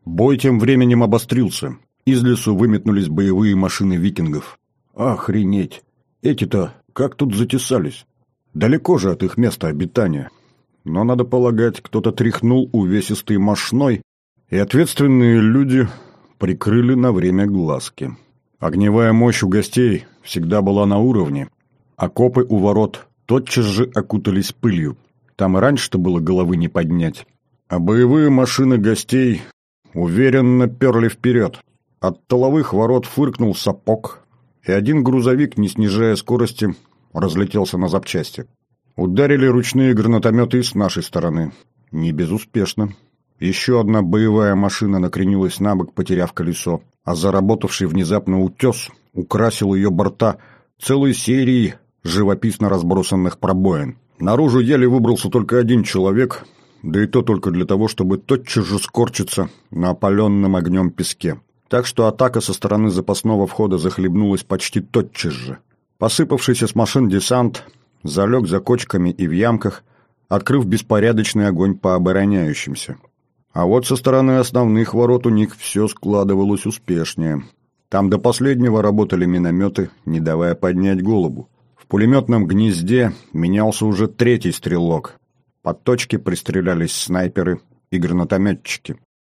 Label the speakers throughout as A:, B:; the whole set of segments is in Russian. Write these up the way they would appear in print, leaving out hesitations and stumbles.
A: Бой тем временем обострился. Из лесу выметнулись боевые машины викингов. Охренеть! Эти-то как тут затесались? Далеко же от их места обитания. Но, надо полагать, кто-то тряхнул увесистой мошной, и ответственные люди прикрыли на время глазки. Огневая мощь у гостей всегда была на уровне. Окопы у ворот тотчас же окутались пылью. Там и раньше-то было головы не поднять. А боевые машины гостей уверенно перли вперед. От тыловых ворот фыркнул сапог, и один грузовик, не снижая скорости, разлетелся на запчасти. Ударили ручные гранатометы и с нашей стороны. Не безуспешно. Еще одна боевая машина накренилась на бок, потеряв колесо, а заработавший внезапно утес украсил ее борта целой серией живописно разбросанных пробоин. Наружу еле выбрался только один человек, да и то только для того, чтобы тотчас же скорчиться на опаленном огнем песке. Так что атака со стороны запасного входа захлебнулась почти тотчас же. Посыпавшийся с машин десант залег за кочками и в ямках, открыв беспорядочный огонь по обороняющимся. А вот со стороны основных ворот у них все складывалось успешнее. Там до последнего работали минометы, не давая поднять голову. В пулеметном гнезде менялся уже третий стрелок. Под точки пристрелялись снайперы и гранатометчики.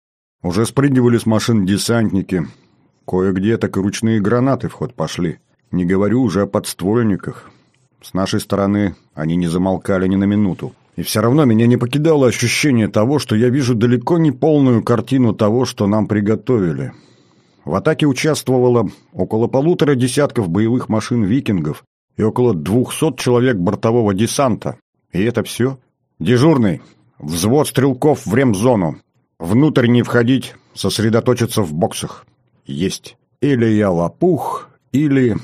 A: Уже спрыгивали с машин десантники. Кое-где так и ручные гранаты в ход пошли. Не говорю уже о подствольниках. С нашей стороны они не замолкали ни на минуту. И все равно меня не покидало ощущение того, что я вижу далеко не полную картину того, что нам приготовили. В атаке участвовало около 1,5 десятков боевых машин викингов и около 200 человек бортового десанта. И это все? Дежурный. Взвод стрелков в ремзону. Внутрь не входить, сосредоточиться в боксах. Есть. Или я лопух, или...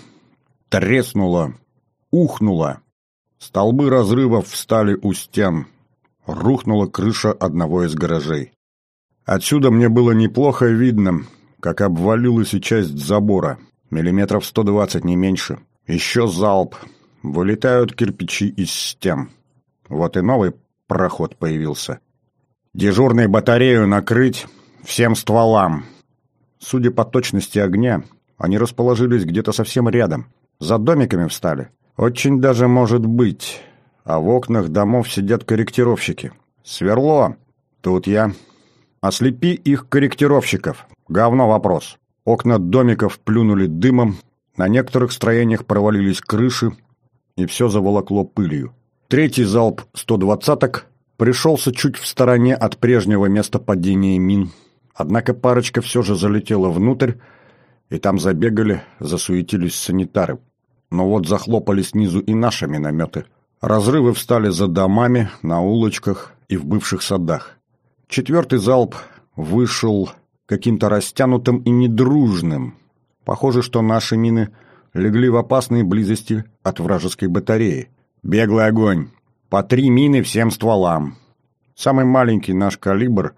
A: Треснуло. Ухнуло. Столбы разрывов встали у стен. Рухнула крыша одного из гаражей. Отсюда мне было неплохо видно, как обвалилась и часть забора. Миллиметров 120, не меньше. Еще залп. Вылетают кирпичи из стен. Вот и новый проход появился. Дежурной батарею накрыть всем стволам. Судя по точности огня, они расположились где-то совсем рядом. За домиками встали. Очень даже может быть. А в окнах домов сидят корректировщики. Сверло. Тут я. Ослепи их корректировщиков. Говно вопрос. Окна домиков плюнули дымом. На некоторых строениях провалились крыши. И все заволокло пылью. Третий залп 120-ок пришелся чуть в стороне от прежнего места падения мин. Однако парочка все же залетела внутрь, и там забегали, засуетились санитары. Но вот захлопали снизу и наши минометы. Разрывы встали за домами, на улочках и в бывших садах. Четвертый залп вышел каким-то растянутым и недружным. Похоже, что наши мины легли в опасной близости от вражеской батареи. Беглый огонь. По 3 мины всем стволам. Самый маленький наш калибр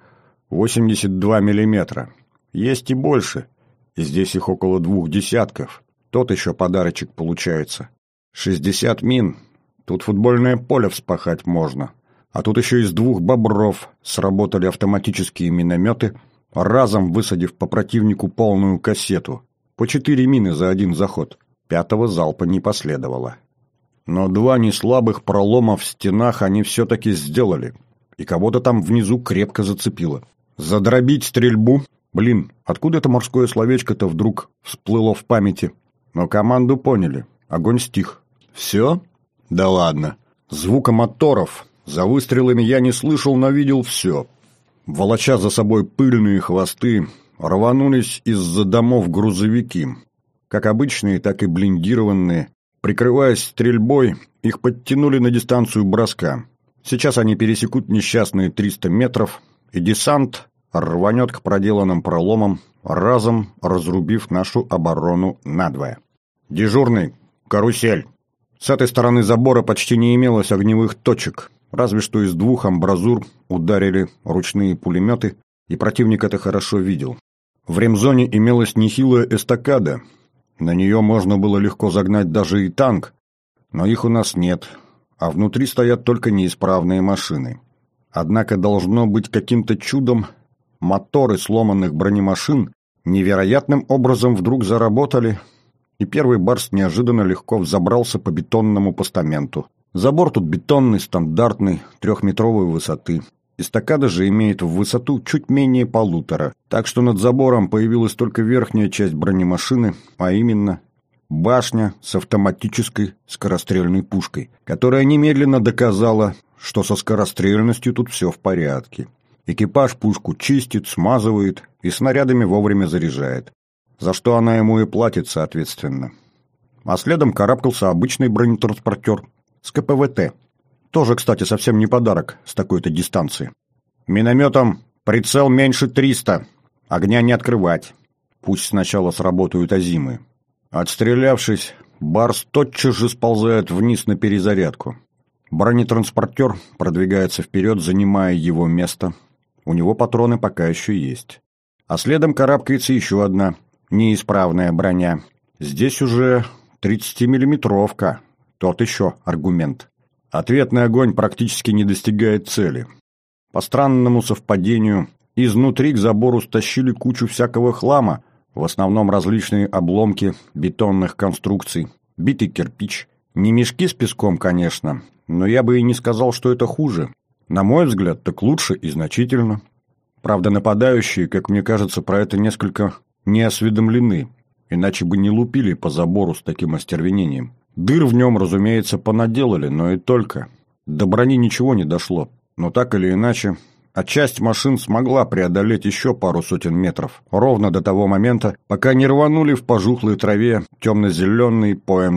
A: 82 миллиметра. Есть и больше. И здесь их около 2 десятков. Тот еще подарочек получается. 60 мин. Тут футбольное поле вспахать можно. А тут еще из 2 бобров сработали автоматические минометы, разом высадив по противнику полную кассету. По 4 мины за один заход. 5-го залпа не последовало. Но 2 неслабых пролома в стенах они все-таки сделали. И кого-то там внизу крепко зацепило. Задробить стрельбу? Блин, откуда это морское словечко-то вдруг всплыло в памяти? Но команду поняли. Огонь стих. Все? Да ладно. Звука моторов за выстрелами я не слышал, но видел все. Волоча за собой пыльные хвосты, рванулись из-за домов грузовики. Как обычные, так и блиндированные. Прикрываясь стрельбой, их подтянули на дистанцию броска. Сейчас они пересекут несчастные 300 метров, и десант рванет к проделанным проломам, разом разрубив нашу оборону надвое. Дежурный, карусель. С этой стороны забора почти не имелось огневых точек, разве что из 2 амбразур ударили ручные пулеметы, и противник это хорошо видел. В ремзоне имелась нехилая эстакада. На нее можно было легко загнать даже и танк, но их у нас нет, а внутри стоят только неисправные машины. Однако должно быть каким-то чудом моторы сломанных бронемашин невероятным образом вдруг заработали, и первый «Барс» неожиданно легко взобрался по бетонному постаменту. Забор тут бетонный, стандартный, 3-метровой высоты. Эстакада же имеет в высоту чуть менее 1,5, так что над забором появилась только верхняя часть бронемашины, а именно башня с автоматической скорострельной пушкой, которая немедленно доказала, что со скорострельностью тут все в порядке. Экипаж пушку чистит, смазывает и снарядами вовремя заряжает, за что она ему и платит соответственно. А следом карабкался обычный бронетранспортер с КПВТ. Тоже, кстати, совсем не подарок с такой-то дистанции. Минометом прицел меньше 300, огня не открывать. Пусть сначала сработают озимы. Отстрелявшись, «Барс» тотчас же сползает вниз на перезарядку. Бронетранспортер продвигается вперед, занимая его место. У него патроны пока еще есть. А следом карабкается еще одна неисправная броня. Здесь уже 30-миллиметровка. Тот еще аргумент. Ответный огонь практически не достигает цели. По странному совпадению, изнутри к забору стащили кучу всякого хлама, в основном различные обломки бетонных конструкций, битый кирпич. Не мешки с песком, конечно, но я бы и не сказал, что это хуже. На мой взгляд, так лучше и значительно. Правда, нападающие, как мне кажется, про это несколько не осведомлены, иначе бы не лупили по забору с таким остервенением. Дыр в нем, разумеется, понаделали, но и только. До брони ничего не дошло. Но так или иначе, а часть машин смогла преодолеть еще пару сотен метров, ровно до того момента, пока не рванули в пожухлой траве темно-зеленый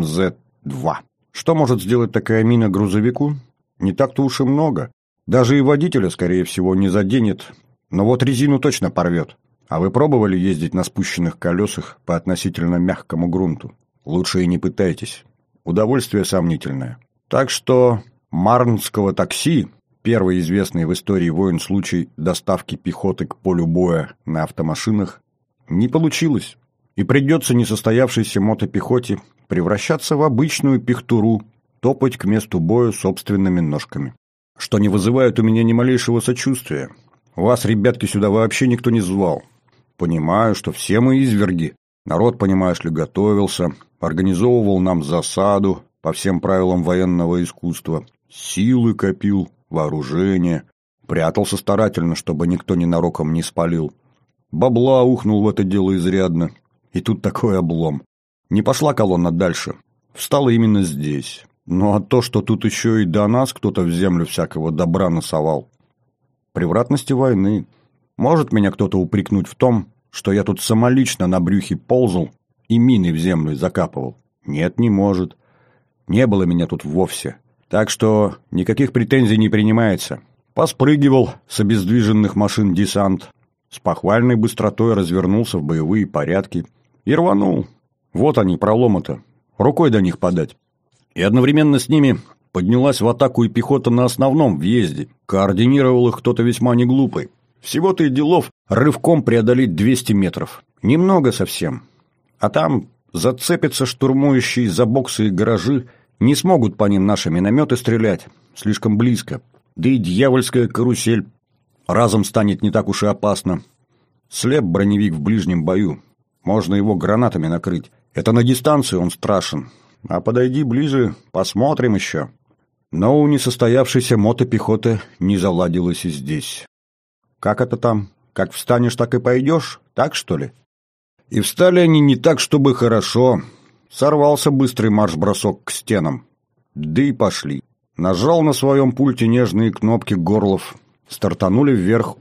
A: ПМЗ-2. Что может сделать такая мина грузовику? Не так-то уж и много. Даже и водителя, скорее всего, не заденет, но вот резину точно порвет. А вы пробовали ездить на спущенных колесах по относительно мягкому грунту? Лучше и не пытайтесь. Удовольствие сомнительное. Так что марнского такси, первый известный в истории войн случай доставки пехоты к полю боя на автомашинах, не получилось. И придется несостоявшейся мотопехоте превращаться в обычную пехтуру, топать к месту боя собственными ножками. Что не вызывает у меня ни малейшего сочувствия. Вас, ребятки, сюда вообще никто не звал. Понимаю, что все мы изверги. Народ, понимаешь ли, готовился, организовывал нам засаду по всем правилам военного искусства, силы копил, вооружение, прятался старательно, чтобы никто ненароком не спалил. Бабла ухнул в это дело изрядно. И тут такой облом. Не пошла колонна дальше. Встала именно здесь. Ну а то, что тут еще и до нас кто-то в землю всякого добра насовал. Превратности войны. Может меня кто-то упрекнуть в том, что я тут самолично на брюхе ползал и мины в землю закапывал? Нет, не может. Не было меня тут вовсе. Так что никаких претензий не принимается. Поспрыгивал с обездвиженных машин десант, с похвальной быстротой развернулся в боевые порядки и рванул. Вот они, проломы-то. Рукой до них подать. И одновременно с ними поднялась в атаку и пехота на основном въезде. Координировал их кто-то весьма неглупый. Всего-то и делов рывком преодолеть 200 метров. Немного совсем. А там зацепятся штурмующие за боксы и гаражи, не смогут по ним наши минометы стрелять. Слишком близко. Да и дьявольская карусель разом станет не так уж и опасно. Слеп броневик в ближнем бою. Можно его гранатами накрыть. Это на дистанции он страшен. А подойди ближе, посмотрим еще. Но у несостоявшейся мотопехоты не заладилось и здесь. Как это там? Как встанешь, так и пойдешь? Так, что ли? И встали они не так, чтобы хорошо. Сорвался быстрый марш-бросок к стенам. Да и пошли. Нажал на своем пульте нежные кнопки Горлов. Стартанули вверх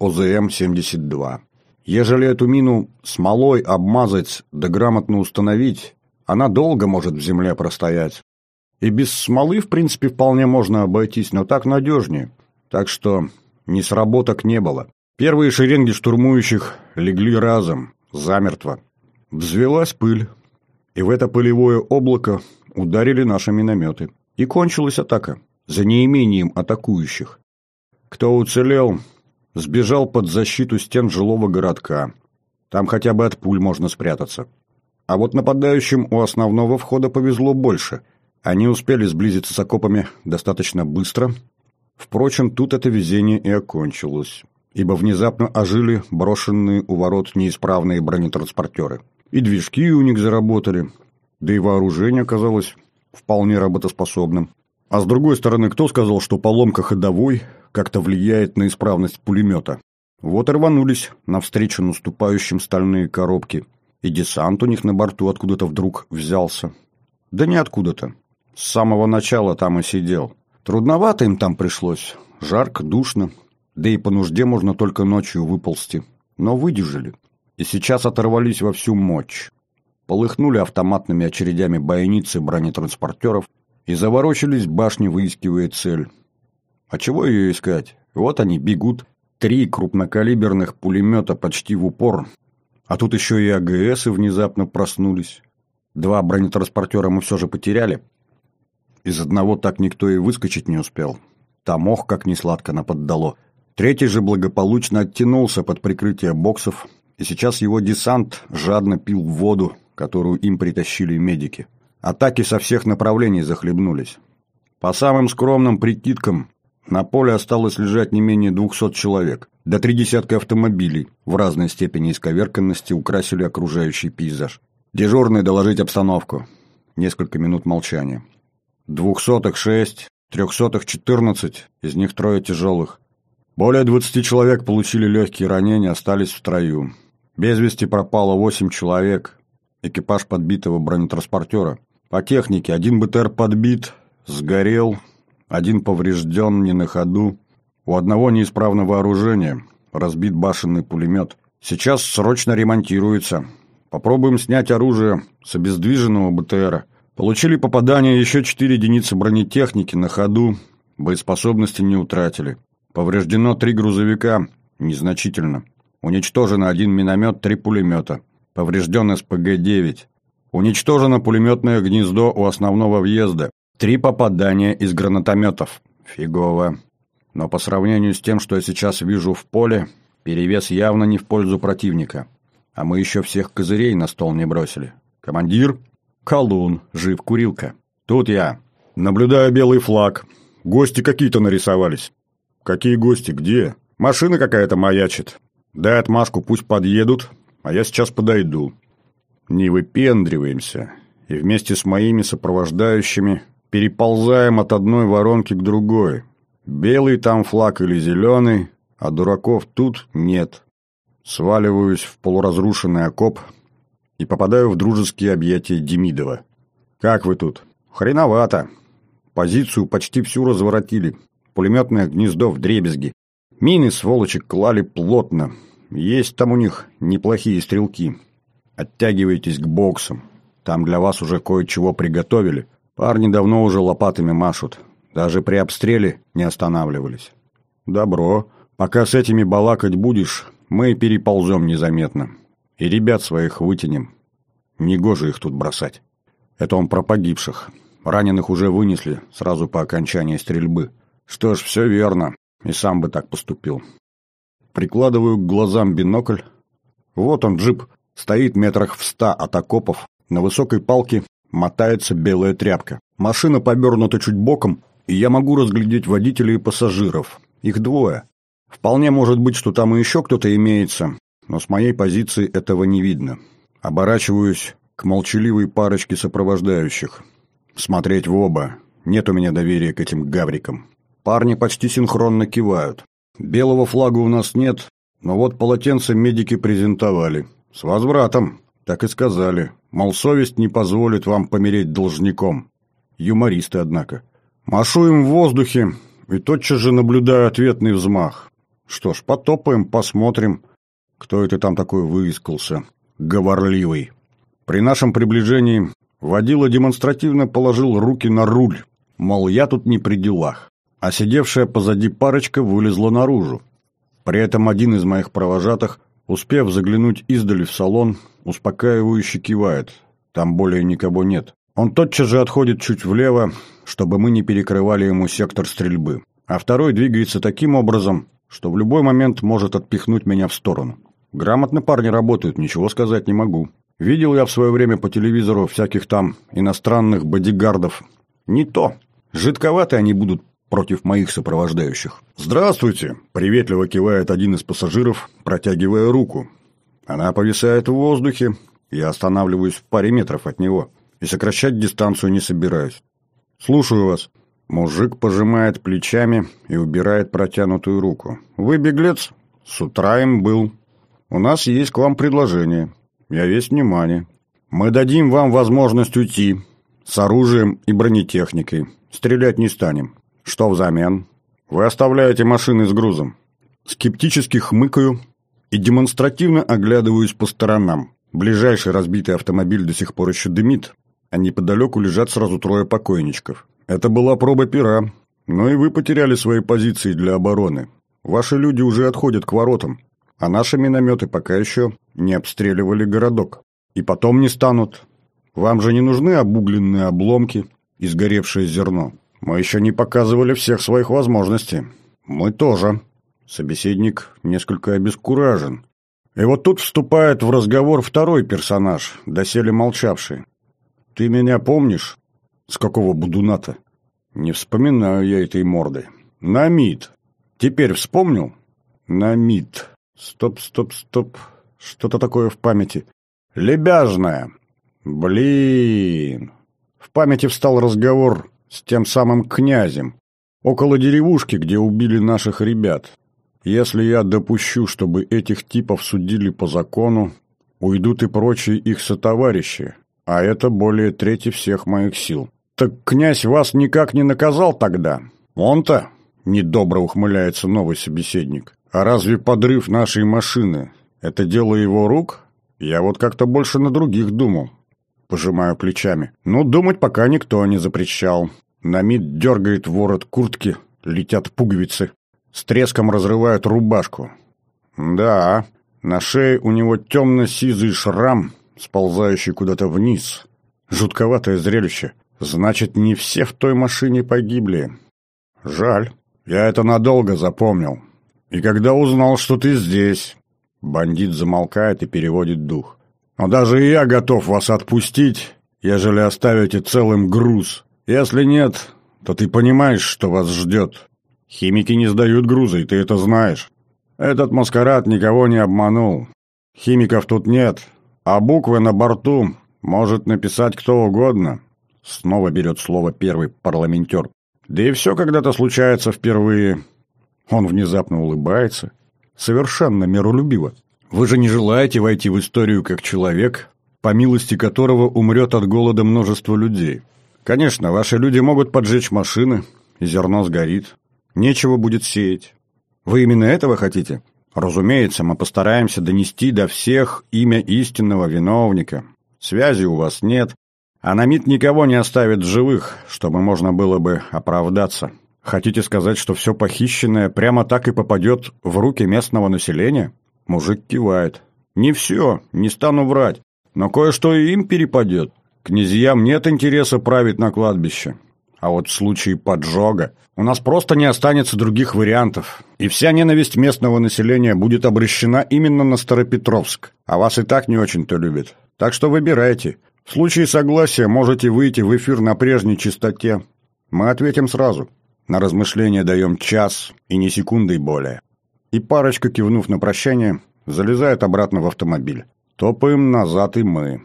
A: ОЗМ-72. Ежели эту мину смолой обмазать да грамотно установить, она долго может в земле простоять. И без смолы, в принципе, вполне можно обойтись, но так надежнее. Так что несработок не было. Первые шеренги штурмующих легли разом, замертво. Взвелась пыль, и в это пылевое облако ударили наши минометы. И кончилась атака, за неимением атакующих. Кто уцелел, сбежал под защиту стен жилого городка. Там хотя бы от пуль можно спрятаться. А вот нападающим у основного входа повезло больше. Они успели сблизиться с окопами достаточно быстро. Впрочем, тут это везение и окончилось. ибо внезапно ожили брошенные у ворот неисправные бронетранспортеры. И движки у них заработали, да и вооружение оказалось вполне работоспособным. А с другой стороны, кто сказал, что поломка ходовой как-то влияет на исправность пулемета? Вот и рванулись навстречу наступающим стальные коробки. И десант у них на борту откуда-то вдруг взялся. Да не откуда-то. С самого начала там и сидел. Трудновато им там пришлось. Жарко, душно. Да и по нужде можно только ночью выползти. Но выдержали. И сейчас оторвались во всю мощь. Полыхнули автоматными очередями бойницы бронетранспортеров и заворочились башни, выискивая цель. А чего ее искать? Вот они бегут. 3 крупнокалиберных пулемета почти в упор. А тут еще и АГСы внезапно проснулись. 2 бронетранспортера мы все же потеряли. Из одного так никто и выскочить не успел. Там ох, как несладко наподдало. 3-й же благополучно оттянулся под прикрытие боксов, и сейчас его десант жадно пил воду, которую им притащили медики. Атаки со всех направлений захлебнулись. По самым скромным прикидкам, на поле осталось лежать не менее 200 человек. До 30 автомобилей в разной степени исковерканности украсили окружающий пейзаж. Дежурный доложить обстановку. Несколько минут молчания. 200-х 6, 300-х 14, из них 3 тяжелых. Более 20 человек получили легкие ранения, остались в строю. Без вести пропало 8 человек. Экипаж подбитого бронетранспортера. По технике 1 БТР подбит, сгорел, 1 поврежден не на ходу. У одного неисправно вооружение, разбит башенный пулемет. Сейчас срочно ремонтируется. Попробуем снять оружие с обездвиженного БТРа. Получили попадание еще 4 единицы бронетехники на ходу, боеспособности не утратили. Повреждено 3 грузовика, незначительно. Уничтожено 1 миномет, 3 пулемета. Поврежден СПГ-9. Уничтожено пулеметное гнездо у основного въезда. 3 попадания из гранатометов. Фигово. Но по сравнению с тем, что я сейчас вижу в поле, перевес явно не в пользу противника. А мы еще всех козырей на стол не бросили. Командир? Колун. Жив курилка. Тут я. Наблюдаю белый флаг. Гости какие-то нарисовались. Какие гости? Где? Машина какая-то маячит. Дай отмашку, пусть подъедут, а я сейчас подойду. Не выпендриваемся. И вместе с моими сопровождающими переползаем от одной воронки к другой. Белый там флаг или зеленый, а дураков тут нет. Сваливаюсь в полуразрушенный окоп и попадаю в дружеские объятия Демидова. «Как вы тут?» «Хреновато. Позицию почти всю разворотили. Пулеметное гнездо вдребезги. Мины, сволочи, клали плотно. Есть там у них неплохие стрелки. Оттягивайтесь к боксам. Там для вас уже кое-чего приготовили. Парни давно уже лопатами машут. Даже при обстреле не останавливались». «Добро. Пока с этими балакать будешь, мы переползем незаметно. И ребят своих вытянем. Негоже их тут бросать». Это он про погибших. Раненых уже вынесли сразу по окончании стрельбы. Что ж, все верно. И сам бы так поступил. Прикладываю к глазам бинокль. Вот он, джип. Стоит метрах в 100 от окопов. На высокой палке мотается белая тряпка. Машина повернута чуть боком, и я могу разглядеть водителей и пассажиров. Их 2. Вполне может быть, что там и еще кто-то имеется, но с моей позиции этого не видно. Оборачиваюсь к молчаливой парочке сопровождающих. Смотреть в оба. Нет у меня доверия к этим гаврикам. Парни почти синхронно кивают. Белого флага у нас нет, но вот полотенце медики презентовали. С возвратом. Так и сказали. Мол, совесть не позволит вам помереть должником. Юмористы, однако. Машу им в воздухе и тотчас же наблюдаю ответный взмах. Что ж, потопаем, посмотрим, кто это там такой выискался. Говорливый. При нашем приближении водила демонстративно положил руки на руль. Мол, я тут не при делах. А сидевшая позади парочка вылезла наружу. При этом один из моих провожатых, успев заглянуть издали в салон, успокаивающе кивает. Там более никого нет. Он тотчас же отходит чуть влево, чтобы мы не перекрывали ему сектор стрельбы. А второй двигается таким образом, что в любой момент может отпихнуть меня в сторону. Грамотно парни работают, ничего сказать не могу. Видел я в свое время по телевизору всяких там иностранных бодигардов. Не то. Жидковаты они будут против моих сопровождающих. «Здравствуйте!» – приветливо кивает один из пассажиров, протягивая руку. Она повисает в воздухе, я останавливаюсь в паре метров от него и сокращать дистанцию не собираюсь. «Слушаю вас». Мужик пожимает плечами и убирает протянутую руку. «Вы беглец?» «С утра им был. У нас есть к вам предложение. Я весь внимание. Мы дадим вам возможность уйти с оружием и бронетехникой. Стрелять не станем. Что взамен? Вы оставляете машины с грузом». Скептически хмыкаю и демонстративно оглядываюсь по сторонам. Ближайший разбитый автомобиль до сих пор еще дымит, а неподалеку лежат сразу трое покойничков. Это была проба пера, но и вы потеряли свои позиции для обороны. Ваши люди уже отходят к воротам, а наши минометы пока еще не обстреливали городок. И потом не станут. Вам же не нужны обугленные обломки и сгоревшее зерно. Мы еще не показывали всех своих возможностей. Мы тоже. Собеседник несколько обескуражен. И вот тут вступает в разговор второй персонаж, доселе молчавший. «Ты меня помнишь?» «С какого будуна-то?» «Не вспоминаю я этой морды». «Намид». «Теперь вспомнил?» «Намид». Стоп. Что-то такое в памяти. «Лебяжная». «Блин». В памяти встал разговор с тем самым князем. Около деревушки, где убили наших ребят. Если я допущу, чтобы этих типов судили по закону, уйдут и прочие их сотоварищи. А это более трети всех моих сил. Так князь вас никак не наказал тогда? Он-то, недобро ухмыляется новый собеседник. А разве подрыв нашей машины — это дело его рук? Я вот как-то больше на других думал. Пожимаю плечами. Ну, думать пока никто не запрещал. Намид дергает ворот куртки, летят пуговицы. С треском разрывают рубашку. Да, на шее у него темно-сизый шрам, сползающий куда-то вниз. Жутковатое зрелище. Значит, не все в той машине погибли. Жаль. Я это надолго запомнил. И когда узнал, что ты здесь... Бандит замолкает и переводит дух. Но даже и я готов вас отпустить, ежели оставите целым груз. Если нет, то ты понимаешь, что вас ждет. Химики не сдают грузы, и ты это знаешь. Этот маскарад никого не обманул. Химиков тут нет. А буквы на борту может написать кто угодно. Снова берет слово первый парламентер. Да и все когда-то случается впервые. Он внезапно улыбается. Совершенно миролюбиво. Вы же не желаете войти в историю как человек, по милости которого умрет от голода множество людей. Конечно, ваши люди могут поджечь машины, и зерно сгорит. Нечего будет сеять. Вы именно этого хотите? Разумеется, мы постараемся донести до всех имя истинного виновника. Связи у вас нет, а Намид никого не оставит в живых, чтобы можно было бы оправдаться. Хотите сказать, что все похищенное прямо так и попадет в руки местного населения? Мужик кивает. Не все, не стану врать, но кое-что и им перепадет. Князьям нет интереса править на кладбище. А вот в случае поджога у нас просто не останется других вариантов. И вся ненависть местного населения будет обращена именно на Старопетровск. А вас и так не очень-то любят. Так что выбирайте. В случае согласия можете выйти в эфир на прежней частоте. Мы ответим сразу. На размышление даем час и ни секунды более. И парочка, кивнув на прощание, залезает обратно в автомобиль. Топаем назад и мы.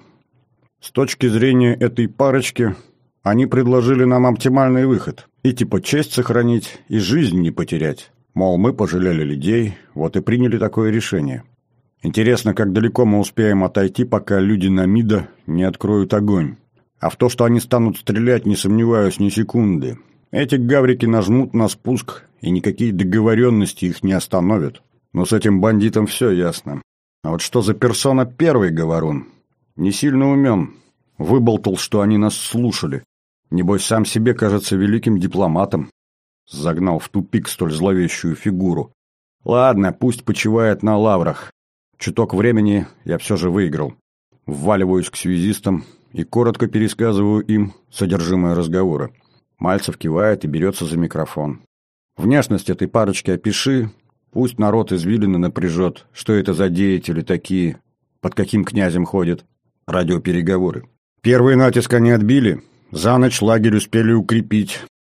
A: С точки зрения этой парочки, они предложили нам оптимальный выход. И типа честь сохранить, и жизнь не потерять. Мол, мы пожалели людей, вот и приняли такое решение. Интересно, как далеко мы успеем отойти, пока люди Намида не откроют огонь. А в то, что они станут стрелять, не сомневаюсь ни секунды. Эти гаврики нажмут на спуск, и никакие договоренности их не остановят. Но с этим бандитом все ясно. А вот что за персона первый говорун? Не сильно умен. Выболтал, что они нас слушали. Небось, сам себе кажется великим дипломатом. Загнал в тупик столь зловещую фигуру. Ладно, пусть почивает на лаврах. Чуток времени я все же выиграл. Вваливаюсь к связистам и коротко пересказываю им содержимое разговора. Мальцев кивает и берется за микрофон. Внешность этой парочки опиши, пусть народ извилины напряжет, что это за деятели такие, под каким князем ходят. Радиопереговоры. Первый натиск они отбили, за ночь лагерь успели укрепить.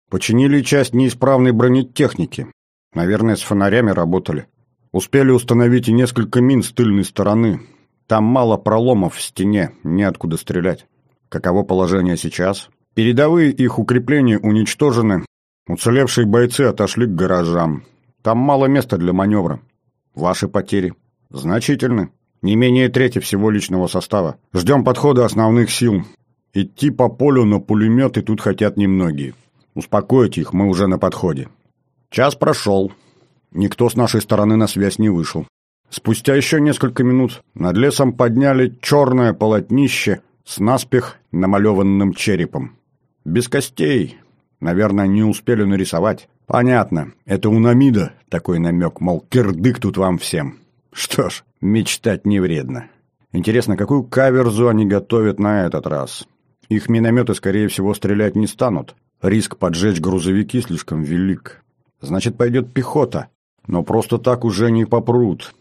A: Починили часть неисправной бронетехники. Наверное, с фонарями работали. Успели установить и несколько мин с тыльной стороны. Там мало проломов в стене, неоткуда стрелять. Каково положение сейчас? Передовые их укрепления уничтожены. Уцелевшие бойцы отошли к гаражам. Там мало места для маневра. Ваши потери значительны. Не менее трети всего личного состава. Ждем подхода основных сил. Идти по полю на пулеметы тут хотят немногие. Успокойте их, мы уже на подходе. Час прошел. Никто с нашей стороны на связь не вышел. Спустя еще несколько минут над лесом подняли черное полотнище с наспех намалеванным черепом. Без костей. Наверное, не успели нарисовать. Понятно, это у Намида такой намек, мол, кирдык тут вам всем. Что ж, мечтать не вредно. Интересно, какую каверзу они готовят на этот раз? Их минометы, скорее всего, стрелять не станут. Риск поджечь грузовики слишком велик. Значит, пойдет пехота. Но просто так уже не попрут.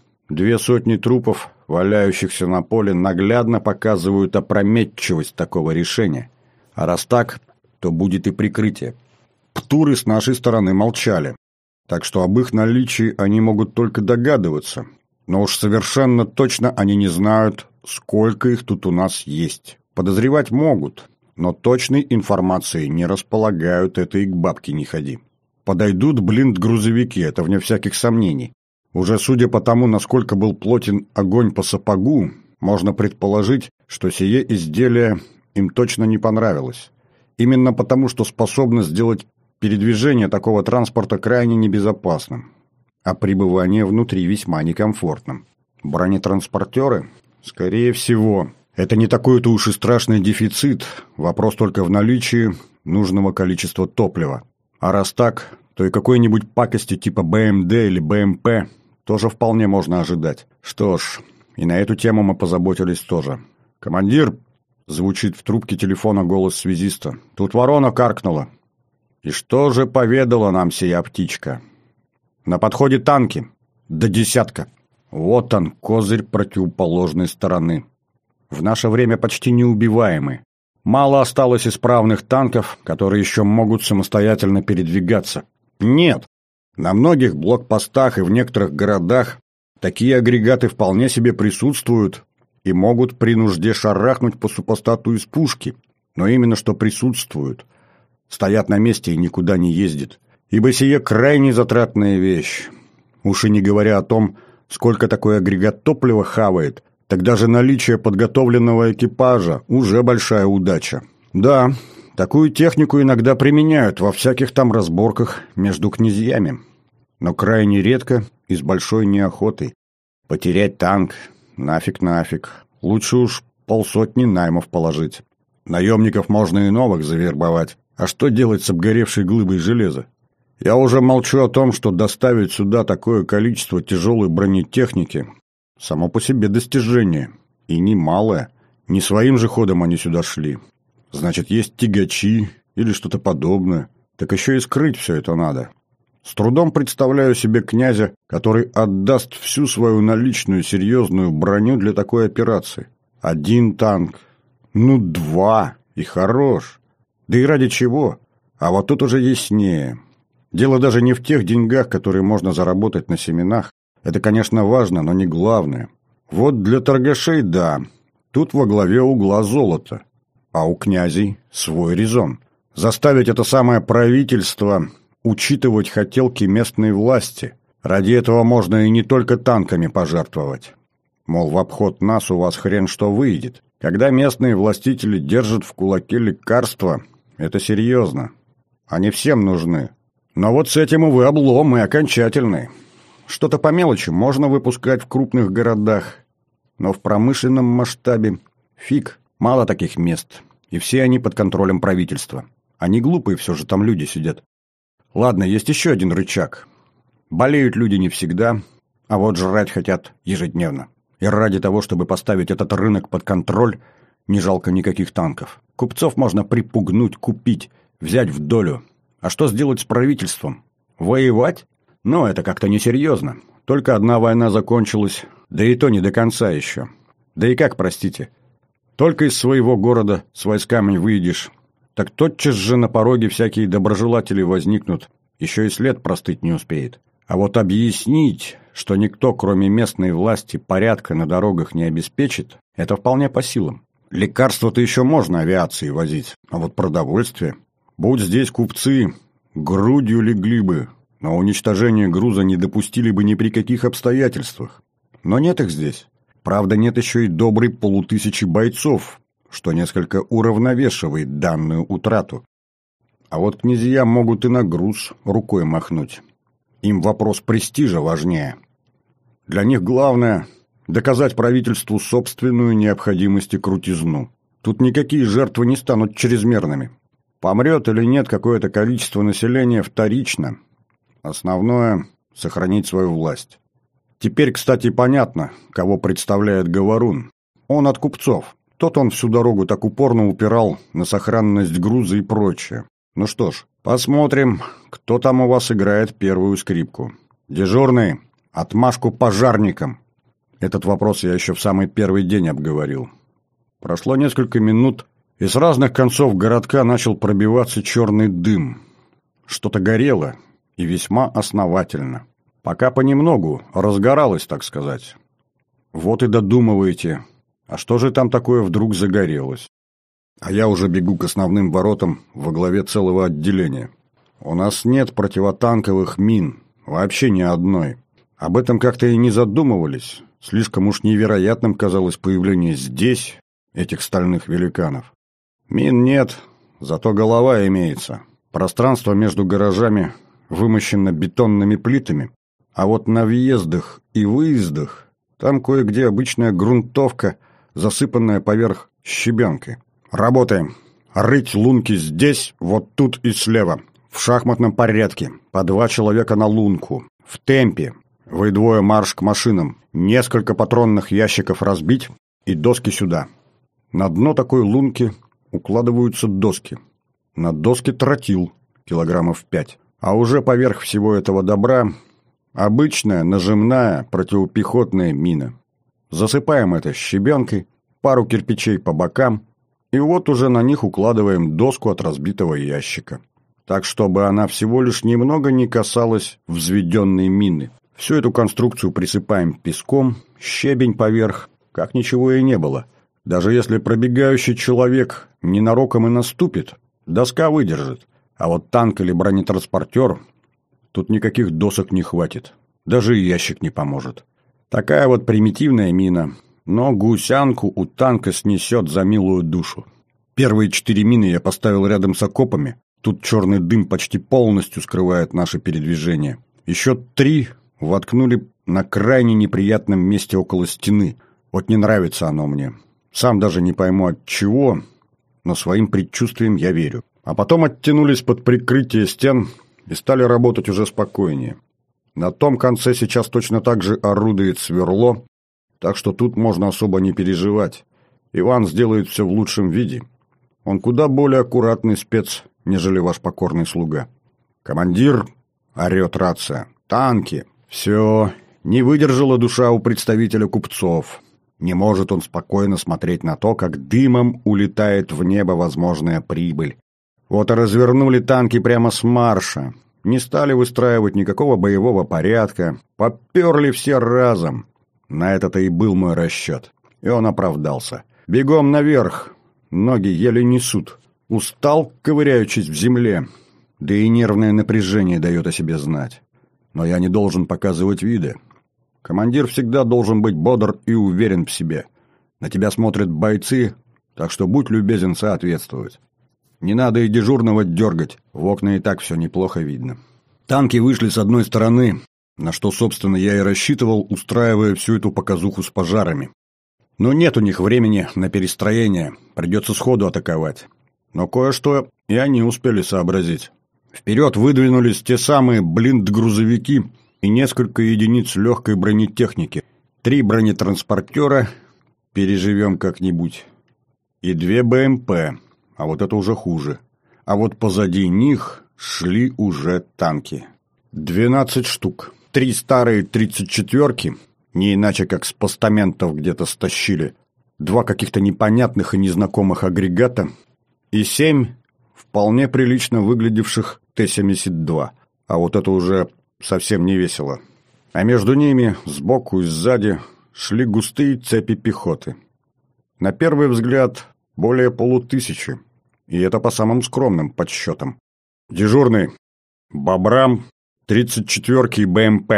A: 200 трупов, валяющихся на поле, наглядно показывают опрометчивость такого решения. А раз так, то будет и прикрытие. Птуры с нашей стороны молчали. Так что об их наличии они могут только догадываться. Но уж совершенно точно они не знают, сколько их тут у нас есть. Подозревать могут, но точной информацией не располагают, это и к бабке не ходи. Подойдут блинд-грузовики, это вне всяких сомнений. Уже судя по тому, насколько был плотен огонь по сапогу, можно предположить, что сие изделие им точно не понравилось. Именно потому, что способно сделать передвижение такого транспорта крайне небезопасным, а пребывание внутри весьма некомфортным. Бронетранспортеры? Скорее всего. Это не такой-то уж и страшный дефицит, вопрос только в наличии нужного количества топлива. А раз так, то и какой-нибудь пакости типа БМД или БМП тоже вполне можно ожидать. Что ж, и на эту тему мы позаботились тоже. «Командир!» — звучит в трубке телефона голос связиста. «Тут ворона каркнула». И что же поведала нам сия птичка? На подходе танки. До десятка. Вот он, козырь противоположной стороны. В наше время почти неубиваемы. Мало осталось исправных танков, которые еще могут самостоятельно передвигаться. Нет. На многих блокпостах и в некоторых городах такие агрегаты вполне себе присутствуют и могут при нужде шарахнуть по супостату из пушки. Но именно что присутствуют. Стоят на месте и никуда не ездят. Ибо сие крайне затратная вещь. Уж и не говоря о том, сколько такой агрегат топлива хавает, так даже наличие подготовленного экипажа уже большая удача. Да, такую технику иногда применяют во всяких там разборках между князьями. Но крайне редко и с большой неохотой. Потерять танк нафиг. Лучше уж 50 наймов положить. Наемников можно и новых завербовать. А что делать с обгоревшей глыбой железа? Я уже молчу о том, что доставить сюда такое количество тяжелой бронетехники само по себе достижение. И немалое. Не своим же ходом они сюда шли. Значит, есть тягачи или что-то подобное. Так еще и скрыть все это надо. С трудом представляю себе князя, который отдаст всю свою наличную серьезную броню для такой операции. 1 танк. 2. И хорош. Да и ради чего? А вот тут уже яснее. Дело даже не в тех деньгах, которые можно заработать на семенах. Это, конечно, важно, но не главное. Вот для торгашей – да. Тут во главе угла золото. А у князей свой резон. Заставить это самое правительство учитывать хотелки местной власти. Ради этого можно и не только танками пожертвовать. Мол, в обход нас у вас хрен что выйдет. Когда местные властители держат в кулаке лекарства, это серьезно. Они всем нужны. Но вот с этим, увы, облом и окончательный. Что-то по мелочи можно выпускать в крупных городах, но в промышленном масштабе фиг, мало таких мест, и все они под контролем правительства. Они глупые все же, там люди сидят. Ладно, есть еще один рычаг. Болеют люди не всегда, а вот жрать хотят ежедневно. И ради того, чтобы поставить этот рынок под контроль, не жалко никаких танков. Купцов можно припугнуть, купить, взять в долю. А что сделать с правительством? Воевать? Но это как-то несерьезно. Только одна война закончилась, да и то не до конца еще. Да и как, простите? Только из своего города с войсками выйдешь, так тотчас же на пороге всякие доброжелатели возникнут, еще и след простыть не успеет. А вот объяснить, что никто, кроме местной власти, порядка на дорогах не обеспечит, это вполне по силам. Лекарства-то еще можно авиации возить, а вот продовольствие... Будь здесь купцы, грудью легли бы, но уничтожение груза не допустили бы ни при каких обстоятельствах. Но нет их здесь. Правда, нет еще и доброй 500 бойцов, что несколько уравновешивает данную утрату. А вот князья могут и на груз рукой махнуть. Им вопрос престижа важнее. Для них главное – доказать правительству собственную необходимость и крутизну. Тут никакие жертвы не станут чрезмерными. Помрет или нет какое-то количество населения вторично. Основное – сохранить свою власть. Теперь, кстати, понятно, кого представляет Говорун. Он от купцов. Тот он всю дорогу так упорно упирал на сохранность груза и прочее. Ну что ж, посмотрим, кто там у вас играет первую скрипку. Дежурный, отмашку пожарникам. Этот вопрос я еще в самый первый день обговорил. Прошло несколько минут, и с разных концов городка начал пробиваться черный дым. Что-то горело, и весьма основательно. Пока понемногу разгоралось, так сказать. Вот и додумываете, а что же там такое вдруг загорелось? А я уже бегу к основным воротам во главе целого отделения. У нас нет противотанковых мин, вообще ни одной. Об этом как-то и не задумывались. Слишком уж невероятным казалось появление здесь этих стальных великанов. Мин нет, зато голова имеется. Пространство между гаражами вымощено бетонными плитами, а вот на въездах и выездах там кое-где обычная грунтовка, засыпанная поверх щебенкой. Работаем. Рыть лунки здесь, вот тут и слева. В шахматном порядке. По 2 человека на лунку. В темпе. Вы двое марш к машинам. Несколько патронных ящиков разбить и доски сюда. На дно такой лунки укладываются доски. На доски тротил, килограммов 5. А уже поверх всего этого добра обычная нажимная противопехотная мина. Засыпаем это щебенкой, пару кирпичей по бокам, и вот уже на них укладываем доску от разбитого ящика. Так, чтобы она всего лишь немного не касалась взведенной мины. Всю эту конструкцию присыпаем песком, щебень поверх, как ничего и не было. Даже если пробегающий человек ненароком и наступит, доска выдержит. А вот танк или бронетранспортер, тут никаких досок не хватит. Даже и ящик не поможет. Такая вот примитивная мина, но гусянку у танка снесет за милую душу. Первые 4 мины я поставил рядом с окопами. Тут черный дым почти полностью скрывает наше передвижение. Еще 3 воткнули на крайне неприятном месте около стены. Вот не нравится оно мне. Сам даже не пойму от чего, но своим предчувствиям я верю. А потом оттянулись под прикрытие стен и стали работать уже спокойнее. На том конце сейчас точно так же орудует сверло, так что тут можно особо не переживать. Иван сделает все в лучшем виде. Он куда более аккуратный спец, нежели ваш покорный слуга. «Командир!» — орет рация. «Танки!» Все, не выдержала душа у представителя купцов. Не может он спокойно смотреть на то, как дымом улетает в небо возможная прибыль. Вот и развернули танки прямо с марша. Не стали выстраивать никакого боевого порядка. Поперли все разом. На это-то и был мой расчет. И он оправдался. Бегом наверх. Ноги еле несут. Устал, ковыряючись в земле. Да и нервное напряжение дает о себе знать. Но я не должен показывать виды. Командир всегда должен быть бодр и уверен в себе. На тебя смотрят бойцы, так что будь любезен соответствовать. Не надо и дежурного дергать, в окна и так все неплохо видно. Танки вышли с одной стороны, на что, собственно, я и рассчитывал, устраивая всю эту показуху с пожарами. Но нет у них времени на перестроение, придется сходу атаковать. Но кое-что и они успели сообразить. Вперед выдвинулись те самые блинд-грузовики и несколько единиц легкой бронетехники. 3 бронетранспортера, переживем как-нибудь, и 2 БМП, а вот это уже хуже. А вот позади них шли уже танки. 12 штук. 3 старые 34-ки, не иначе как с постаментов где-то стащили, 2 каких-то непонятных и незнакомых агрегата и 7 вполне прилично выглядевших Т-72. А вот это уже совсем не весело. А между ними, сбоку и сзади, шли густые цепи пехоты. На первый взгляд, более 500, и это по самым скромным подсчетам. Дежурный. Бобрам, 34-ки БМП.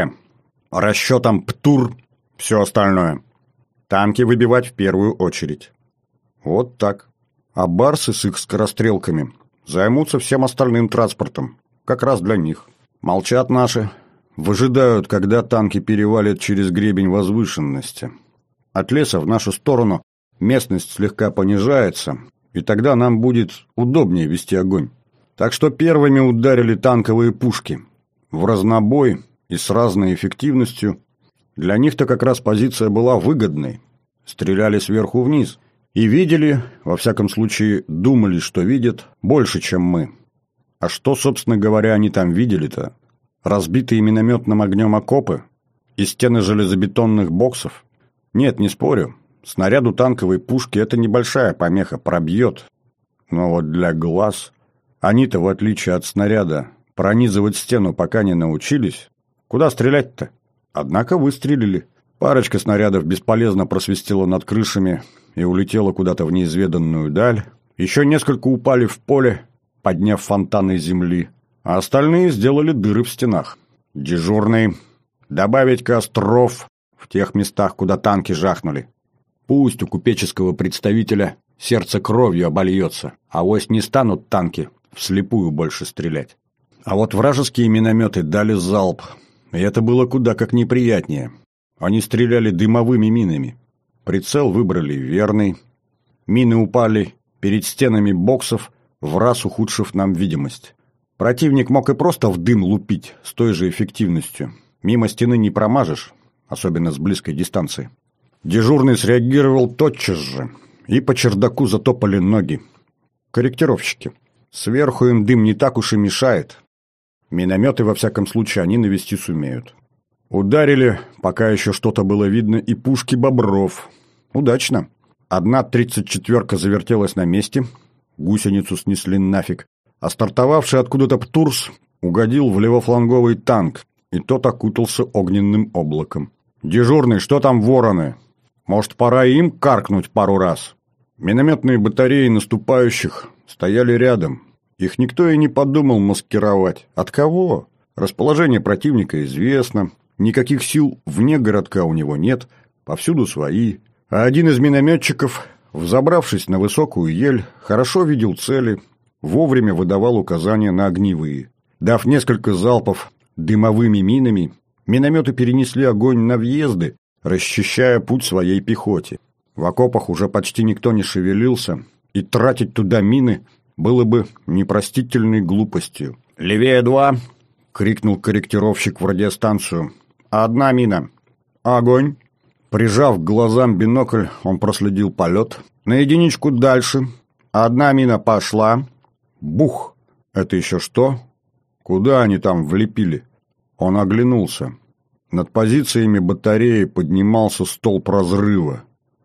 A: Расчетом ПТУР, все остальное. Танки выбивать в первую очередь. Вот так. А барсы с их скорострелками займутся всем остальным транспортом. Как раз для них. Молчат наши. Выжидают, когда танки перевалят через гребень возвышенности. От леса в нашу сторону местность слегка понижается, и тогда нам будет удобнее вести огонь. Так что первыми ударили танковые пушки. В разнобой и с разной эффективностью. Для них-то как раз позиция была выгодной. Стреляли сверху вниз. И видели, во всяком случае, думали, что видят, больше, чем мы. А что, собственно говоря, они там видели-то? Разбитые минометным огнем окопы? И стены железобетонных боксов? Нет, не спорю. Снаряду танковой пушки это небольшая помеха, пробьет. Но вот для глаз... Они-то, в отличие от снаряда, пронизывать стену пока не научились. Куда стрелять-то? Однако выстрелили. Парочка снарядов бесполезно просвистела над крышами и улетела куда-то в неизведанную даль. Еще несколько упали в поле, подняв фонтаны земли, а остальные сделали дыры в стенах. Дежурный. Добавить костров в тех местах, куда танки жахнули. Пусть у купеческого представителя сердце кровью обольется, а вось не станут танки вслепую больше стрелять. А вот вражеские минометы дали залп, и это было куда как неприятнее. Они стреляли дымовыми минами. Прицел выбрали верный. Мины упали перед стенами боксов, враз ухудшив нам видимость. Противник мог и просто в дым лупить с той же эффективностью. Мимо стены не промажешь, особенно с близкой дистанции. Дежурный среагировал тотчас же, и по чердаку затопали ноги. Корректировщики. Сверху им дым не так уж и мешает. Минометы, во всяком случае, они навести сумеют. Ударили, пока еще что-то было видно, и пушки Бобров. Удачно. Одна 34-ка завертелась на месте, гусеницу снесли нафиг, а стартовавший откуда-то ПТУРС угодил в левофланговый танк, и тот окутался огненным облаком. «Дежурный, что там вороны? Может, пора им каркнуть пару раз?» Минометные батареи наступающих стояли рядом. Их никто и не подумал маскировать. От кого? Расположение противника известно. Никаких сил вне городка у него нет. Повсюду свои. А один из минометчиков, взобравшись на высокую ель, хорошо видел цели, вовремя выдавал указания на огневые. Дав несколько залпов дымовыми минами, минометы перенесли огонь на въезды, расчищая путь своей пехоте. В окопах уже почти никто не шевелился, и тратить туда мины было бы непростительной глупостью. «Левее 2!» — крикнул корректировщик в радиостанцию. «Одна мина!» «Огонь!» Прижав к глазам бинокль, он проследил полет. «На единичку дальше. Одна мина пошла!» «Бух!» «Это еще что? Куда они там влепили?» Он оглянулся. Над позициями батареи поднимался столб разрыва.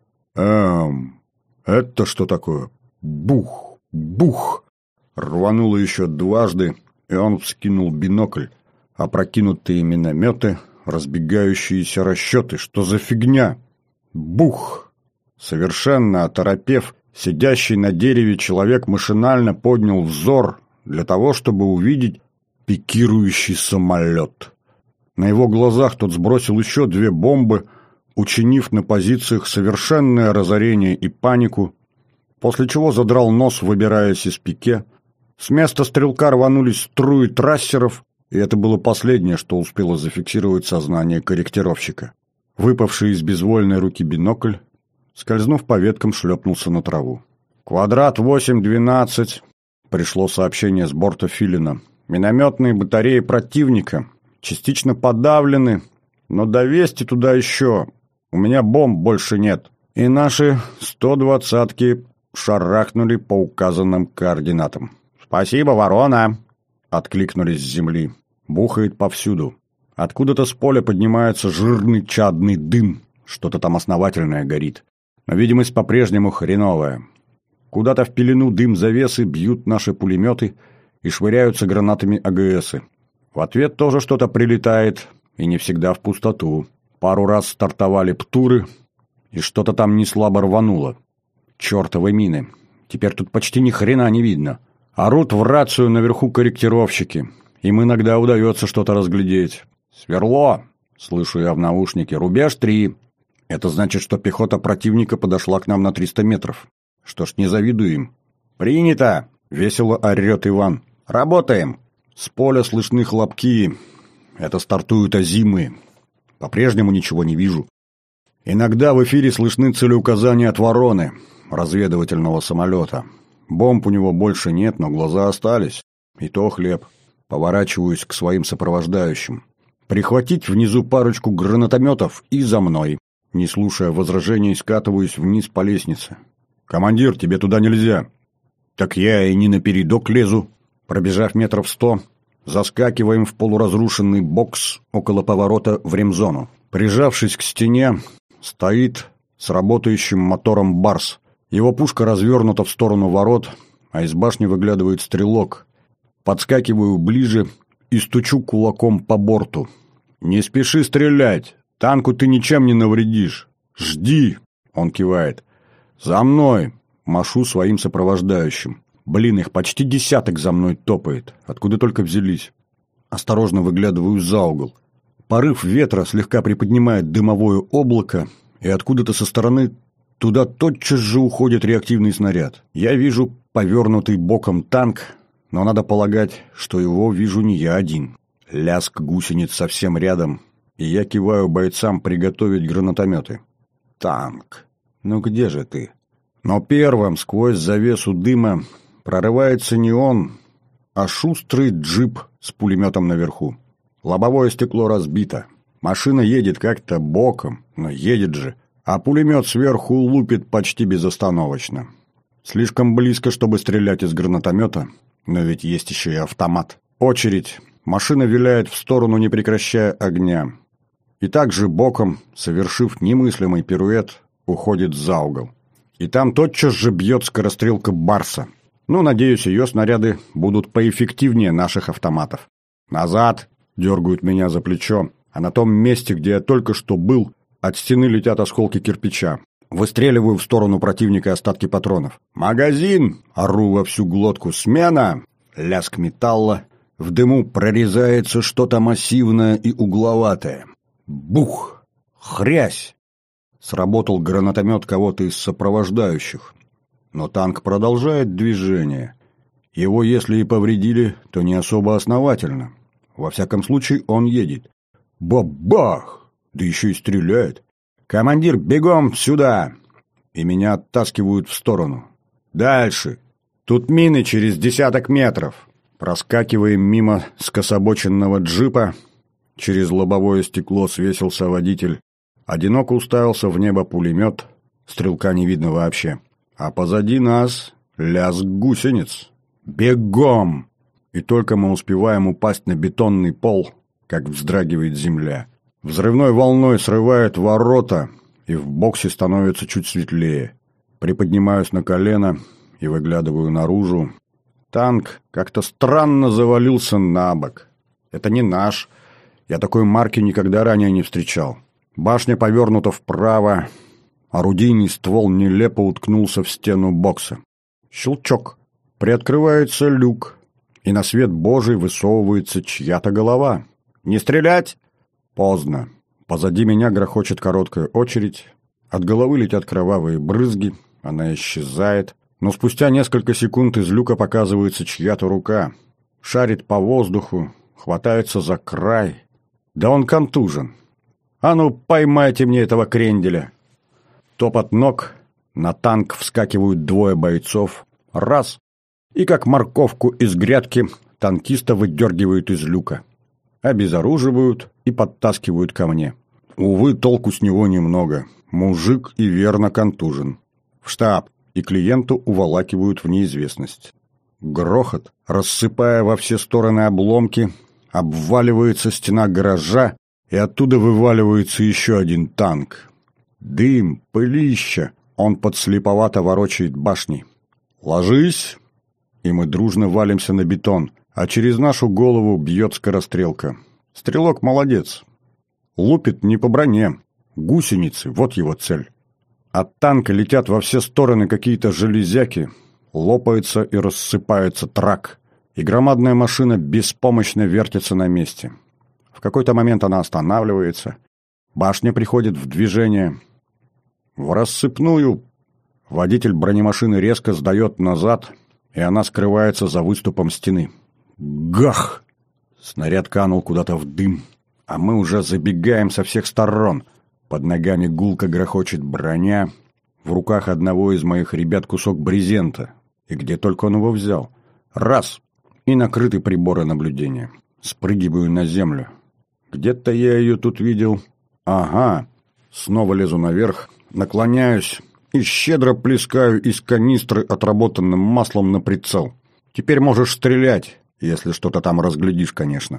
A: Это что такое? Бух! Бух! Рвануло еще дважды, и он вскинул бинокль. Опрокинутые минометы, разбегающиеся расчеты. Что за фигня? Бух! Совершенно оторопев, сидящий на дереве человек машинально поднял взор для того, чтобы увидеть пикирующий самолет. На его глазах тот сбросил еще 2 бомбы, учинив на позициях совершенное разорение и панику, после чего задрал нос, выбираясь из пике. С места стрелка рванулись струи трассеров, и это было последнее, что успело зафиксировать сознание корректировщика. Выпавший из безвольной руки бинокль, скользнув по веткам, шлепнулся на траву. «Квадрат 8-12», — пришло сообщение с борта Филина. «Минометные батареи противника частично подавлены, но довести туда еще. У меня бомб больше нет». И наши 120-ки шарахнули по указанным координатам. «Спасибо, ворона!» — откликнулись с земли. Бухает повсюду. Откуда-то с поля поднимается жирный чадный дым. Что-то там основательное горит. Но видимость по-прежнему хреновая. Куда-то в пелену дым завесы бьют наши пулеметы и швыряются гранатами АГСы. В ответ тоже что-то прилетает, и не всегда в пустоту. Пару раз стартовали птуры, и что-то там неслабо рвануло. Чёртовы мины. Теперь тут почти ни хрена не видно. Орут в рацию наверху корректировщики. Им иногда удается что-то разглядеть. «Сверло!» — слышу я в наушнике. «Рубеж 3!» Это значит, что пехота противника подошла к нам на 300 метров. Что ж, не завидую им. «Принято!» — весело орёт Иван. «Работаем!» С поля слышны хлопки. Это стартуют озимые. По-прежнему ничего не вижу. Иногда в эфире слышны целеуказания от «Вороны», разведывательного самолета. Бомб у него больше нет, но глаза остались. И то хлеб. Поворачиваюсь к своим сопровождающим. Прихватить внизу парочку гранатометов и за мной. Не слушая возражений, скатываюсь вниз по лестнице. «Командир, тебе туда нельзя». «Так я и не напередок лезу». Пробежав метров 100, заскакиваем в полуразрушенный бокс около поворота в ремзону. Прижавшись к стене, стоит с работающим мотором «Барс». Его пушка развернута в сторону ворот, а из башни выглядывает стрелок. Подскакиваю ближе и стучу кулаком по борту. «Не спеши стрелять! Танку ты ничем не навредишь! Жди!» — он кивает. «За мной!» — машу своим сопровождающим. Блин, их почти десяток за мной топает. Откуда только взялись. Осторожно выглядываю за угол. Порыв ветра слегка приподнимает дымовое облако, и откуда-то со стороны туда тотчас же уходит реактивный снаряд. Я вижу повернутый боком танк, но надо полагать, что его вижу не я один. Лязг гусениц совсем рядом, и я киваю бойцам приготовить гранатометы. Танк. Ну где же ты? Но первым сквозь завесу дыма прорывается не он, а шустрый джип с пулеметом наверху. Лобовое стекло разбито. Машина едет как-то боком, но едет же. А пулемет сверху лупит почти безостановочно. Слишком близко, чтобы стрелять из гранатомета, но ведь есть еще и автомат. Очередь. Машина виляет в сторону, не прекращая огня. И также боком, совершив немыслимый пируэт, уходит за угол. И там тотчас же бьет скорострелка «Барса». Ну, надеюсь, ее снаряды будут поэффективнее наших автоматов. «Назад!» — дергают меня за плечо, а на том месте, где я только что был, от стены летят осколки кирпича. Выстреливаю в сторону противника остатки патронов. «Магазин!» — ору во всю глотку. «Смена!» — лязг металла. В дыму прорезается что-то массивное и угловатое. Бух! Хрясь! Сработал гранатомет кого-то из сопровождающих. Но танк продолжает движение. Его, если и повредили, то не особо основательно. Во всяком случае, он едет. Бабах! Да еще и стреляет. «Командир, бегом сюда!» И меня оттаскивают в сторону. «Дальше! Тут мины через 10 метров!» Проскакиваем мимо скособоченного джипа. Через лобовое стекло свесился водитель. Одиноко уставился в небо пулемет. Стрелка не видно вообще. А позади нас лязг гусениц. «Бегом!» И только мы успеваем упасть на бетонный пол, как вздрагивает земля. Взрывной волной срывает ворота, и в боксе становится чуть светлее. Приподнимаюсь на колено и выглядываю наружу. Танк как-то странно завалился на бок. Это не наш. Я такой марки никогда ранее не встречал. Башня повернута вправо. Орудийный ствол нелепо уткнулся в стену бокса. Щелчок. Приоткрывается люк, и на свет Божий высовывается чья-то голова. «Не стрелять!» Поздно. Позади меня грохочет короткая очередь. От головы летят кровавые брызги. Она исчезает. Но спустя несколько секунд из люка показывается чья-то рука. Шарит по воздуху, хватается за край. Да он контужен. «А ну, поймайте мне этого кренделя!» Топот ног. На танк вскакивают 2 бойцов. Раз. И как морковку из грядки танкиста выдергивают из люка. Обезоруживают и подтаскивают ко мне. Увы, толку с него немного. Мужик и верно контужен. В штаб. И клиенту уволакивают в неизвестность. Грохот, рассыпая во все стороны обломки, обваливается стена гаража, и оттуда вываливается еще один танк. Дым, пылища, он подслеповато ворочает башней. «Ложись!» И мы дружно валимся на бетон, а через нашу голову бьет скорострелка. Стрелок молодец. Лупит не по броне. Гусеницы, вот его цель. От танка летят во все стороны какие-то железяки, лопается и рассыпается трак, и громадная машина беспомощно вертится на месте. В какой-то момент она останавливается, башня приходит в движение. В рассыпную водитель бронемашины резко сдает назад, и она скрывается за выступом стены. Гах! Снаряд канул куда-то в дым, а мы уже забегаем со всех сторон. Под ногами гулко грохочет броня, в руках одного из моих ребят кусок брезента. И где только он его взял. Раз! И накрыты приборы наблюдения. Спрыгиваю на землю. Где-то я ее тут видел. Ага. Снова лезу наверх, наклоняюсь и щедро плескаю из канистры отработанным маслом на прицел. Теперь можешь стрелять, если что-то там разглядишь, конечно.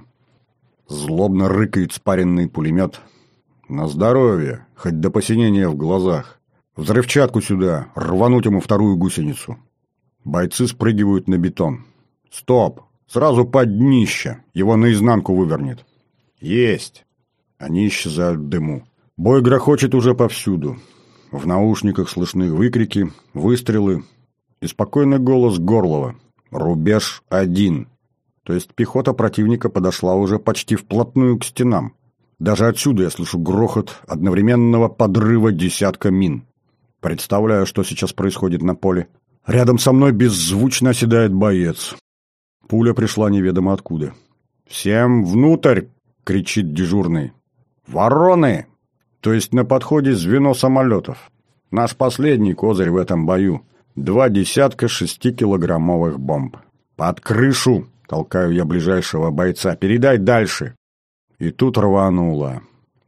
A: Злобно рыкает спаренный пулемет. На здоровье, хоть до посинения в глазах. Взрывчатку сюда, рвануть ему вторую гусеницу. Бойцы спрыгивают на бетон. Стоп! Сразу под днище, его наизнанку вывернет. Есть! Они исчезают в дыму. Бой грохочет уже повсюду. В наушниках слышны выкрики, выстрелы и спокойный голос Горлова. Рубеж 1. То есть пехота противника подошла уже почти вплотную к стенам. Даже отсюда я слышу грохот одновременного подрыва десятка мин. Представляю, что сейчас происходит на поле. Рядом со мной беззвучно оседает боец. Пуля пришла неведомо откуда. «Всем внутрь!» — кричит дежурный. «Вороны!» То есть на подходе звено самолетов. Наш последний козырь в этом бою. 2 десятка 6-килограммовых бомб. «Под крышу!» — толкаю я ближайшего бойца. «Передай дальше!» И тут рвануло.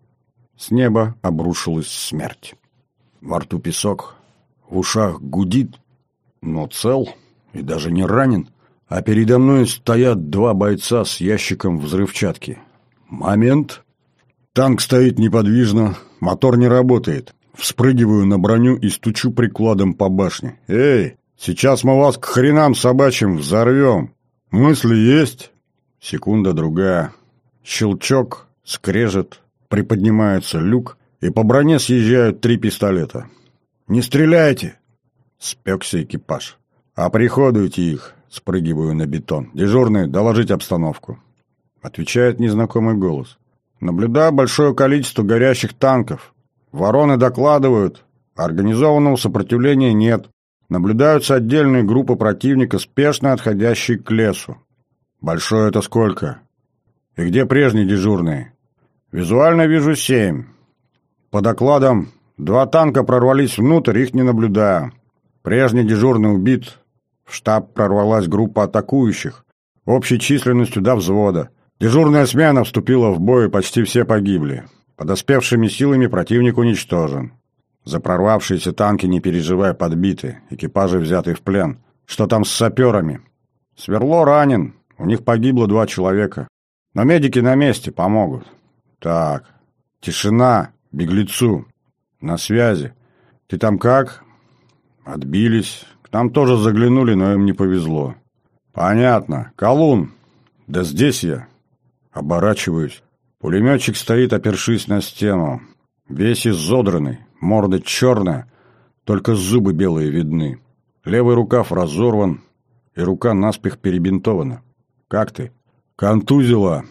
A: С неба обрушилась смерть. Во рту песок, в ушах гудит, но цел и даже не ранен. А передо мной стоят 2 бойца с ящиком взрывчатки. Момент. Танк стоит неподвижно, мотор не работает. Вспрыгиваю на броню и стучу прикладом по башне. «Эй, сейчас мы вас к хренам собачьим взорвем! Мысли есть?» Секунда-другая. Щелчок, скрежет, приподнимается люк, и по броне съезжают 3 пистолета. «Не стреляйте!» Спекся экипаж. «Оприходуйте их!» Спрыгиваю на бетон. «Дежурный, доложить обстановку!» Отвечает незнакомый голос. «Наблюдаю большое количество горящих танков. Вороны докладывают. Организованного сопротивления нет. Наблюдаются отдельные группы противника, спешно отходящие к лесу. Большое это сколько? И где прежние дежурные? Визуально вижу 7. По докладам, 2 танка прорвались внутрь, их не наблюдаю. Прежний дежурный убит. В штаб прорвалась группа атакующих. Общей численностью до взвода. Дежурная смена вступила в бой, и почти все погибли. Подоспевшими силами противник уничтожен. За прорвавшиеся танки, не переживая, подбиты. Экипажи взяты в плен. Что там с саперами? Сверло ранен. У них погибло 2 человека. Но медики на месте, помогут. Так, тишина, беглецу. На связи. Ты там как? Отбились. К нам тоже заглянули, но им не повезло. Понятно. Колун. Да здесь я. Оборачиваюсь. Пулеметчик стоит, опершись на стену. Весь изодранный, морда черная, только зубы белые видны. Левый рукав разорван, и рука наспех перебинтована. Как ты? Контузила.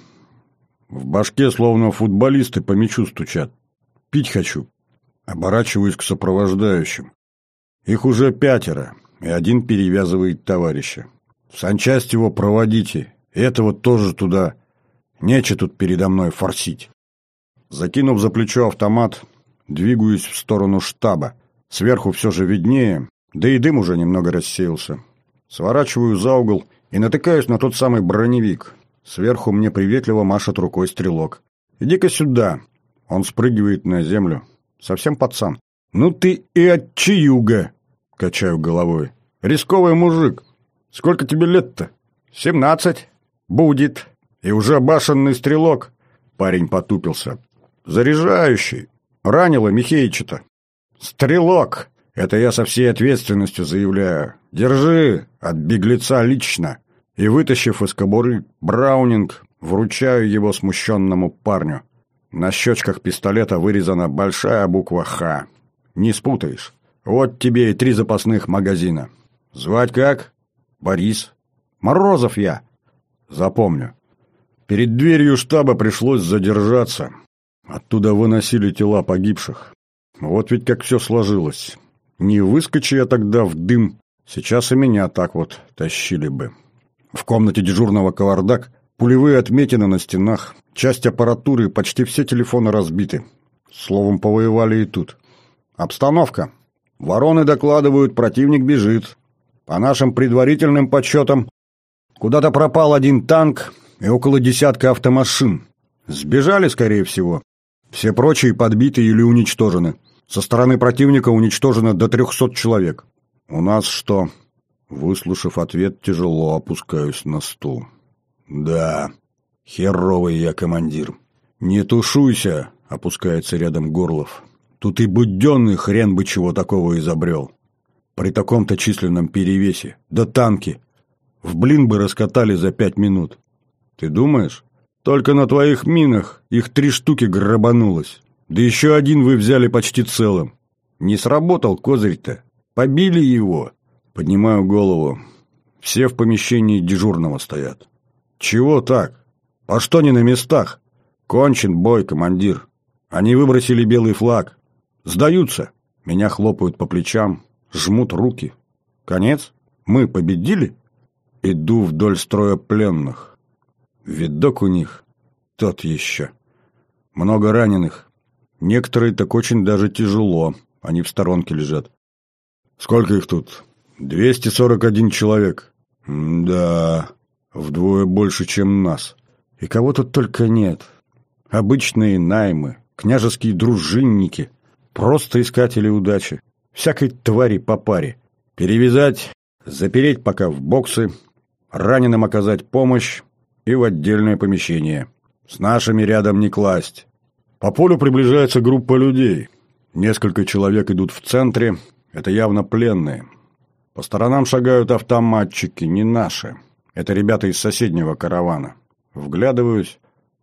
A: В башке словно футболисты по мячу стучат. Пить хочу. Оборачиваюсь к сопровождающим. Их уже 5, и 1 перевязывает товарища. В санчасть его проводите, этого тоже туда. Нече тут передо мной форсить. Закинув за плечо автомат, двигаюсь в сторону штаба. Сверху все же виднее, да и дым уже немного рассеялся. Сворачиваю за угол и натыкаюсь на тот самый броневик. Сверху мне приветливо машет рукой стрелок. «Иди-ка сюда!» Он спрыгивает на землю. Совсем пацан. «Ну ты и отчаюга!» Качаю головой. «Рисковый мужик! Сколько тебе лет-то?» 17. «Будет!» «И уже башенный стрелок?» Парень потупился. «Заряжающий. Ранило Михеича-то». «Стрелок! Это я со всей ответственностью заявляю. Держи от беглеца лично. И, вытащив из кобуры браунинг, вручаю его смущенному парню. На щечках пистолета вырезана большая буква «Х». Не спутаешь. Вот тебе и 3 запасных магазина. Звать как? Борис. Морозов я. Запомню. Перед дверью штаба пришлось задержаться. Оттуда выносили тела погибших. Вот ведь как все сложилось. Не выскочи я тогда в дым, сейчас и меня так вот тащили бы. В комнате дежурного кавардак, пулевые отметины на стенах, часть аппаратуры и почти все телефоны разбиты. Словом, повоевали и тут. Обстановка. Вороны докладывают, противник бежит. По нашим предварительным подсчетам, куда-то пропал 1 танк и около 10 автомашин. Сбежали, скорее всего. Все прочие подбиты или уничтожены. Со стороны противника уничтожено до 300 человек. У нас что? Выслушав ответ, тяжело опускаюсь на стул. Да, херовый я командир. Не тушуйся, опускается рядом Горлов. Тут и буденный хрен бы чего такого изобрел. При таком-то численном перевесе. Да танки. В блин бы раскатали за 5 минут. Ты думаешь? Только на твоих минах их 3 штуки грабанулось. Да еще 1 вы взяли почти целым. Не сработал козырь-то. Побили его. Поднимаю голову. Все в помещении дежурного стоят. Чего так? По что не на местах? Кончен бой, командир. Они выбросили белый флаг. Сдаются. Меня хлопают по плечам, жмут руки. Конец? Мы победили? Иду вдоль строя пленных. Видок у них тот еще. Много раненых. Некоторые так очень даже тяжело. Они в сторонке лежат. Сколько их тут? 241 человек. Да, вдвое больше, чем нас. И кого тут только нет. Обычные наймы, княжеские дружинники, просто искатели удачи. Всякой твари по паре. Перевязать, запереть пока в боксы, раненым оказать помощь и в отдельное помещение. С нашими рядом не класть. По полю приближается группа людей. Несколько человек идут в центре. Это явно пленные. По сторонам шагают автоматчики, не наши. Это ребята из соседнего каравана. Вглядываюсь.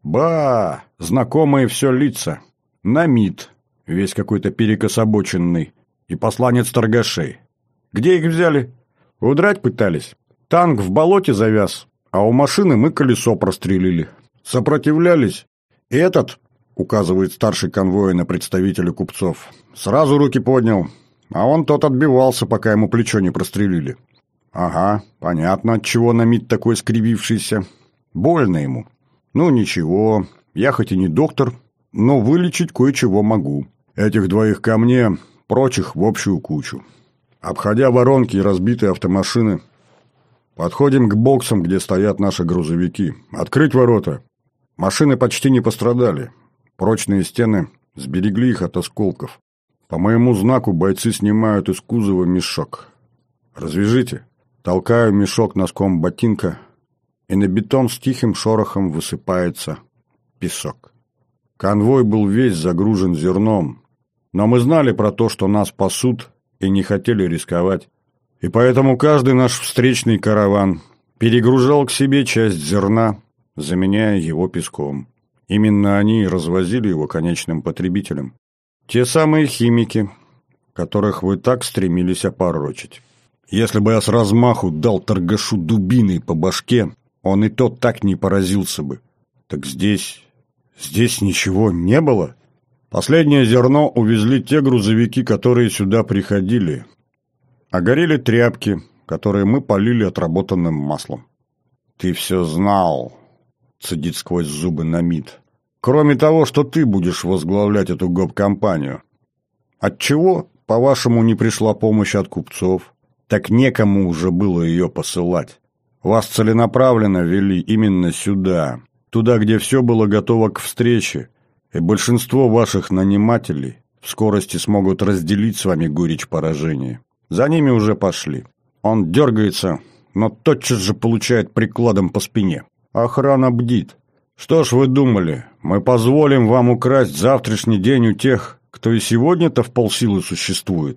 A: Ба! Знакомые все лица. Намид, весь какой-то перекособоченный, и посланец торгашей. Где их взяли? Удрать пытались. Танк в болоте завяз, а у машины мы колесо прострелили. Сопротивлялись. Этот, указывает старший конвоя на представителя купцов, сразу руки поднял, а он тот отбивался, пока ему плечо не прострелили. Ага, понятно, отчего Намид такой скривившийся. Больно ему. Ну ничего, я хоть и не доктор, но вылечить кое-чего могу. Этих 2 ко мне, прочих в общую кучу. Обходя воронки и разбитые автомашины, подходим к боксам, где стоят наши грузовики. Открыть ворота. Машины почти не пострадали. Прочные стены сберегли их от осколков. По моему знаку бойцы снимают из кузова мешок. «Развяжите». Толкаю мешок носком ботинка, и на бетон с тихим шорохом высыпается песок. Конвой был весь загружен зерном, но мы знали про то, что нас пасут, и не хотели рисковать. И поэтому каждый наш встречный караван перегружал к себе часть зерна, заменяя его песком. Именно они развозили его конечным потребителям. Те самые химики, которых вы так стремились опорочить. Если бы я с размаху дал торгашу дубиной по башке, он и тот так не поразился бы. Так здесь ничего не было. Последнее зерно увезли те грузовики, которые сюда приходили. А горели тряпки, которые мы полили отработанным маслом. «Ты все знал», — цедит сквозь зубы Намид. «Кроме того, что ты будешь возглавлять эту гоп-компанию. Отчего, по-вашему, не пришла помощь от купцов? Так некому уже было ее посылать. Вас целенаправленно вели именно сюда, туда, где все было готово к встрече, и большинство ваших нанимателей в скорости смогут разделить с вами горечь поражения. За ними уже пошли. Он дергается, но тотчас же получает прикладом по спине. Охрана бдит. Что ж вы думали, мы позволим вам украсть завтрашний день у тех, кто и сегодня-то в полсилы существует?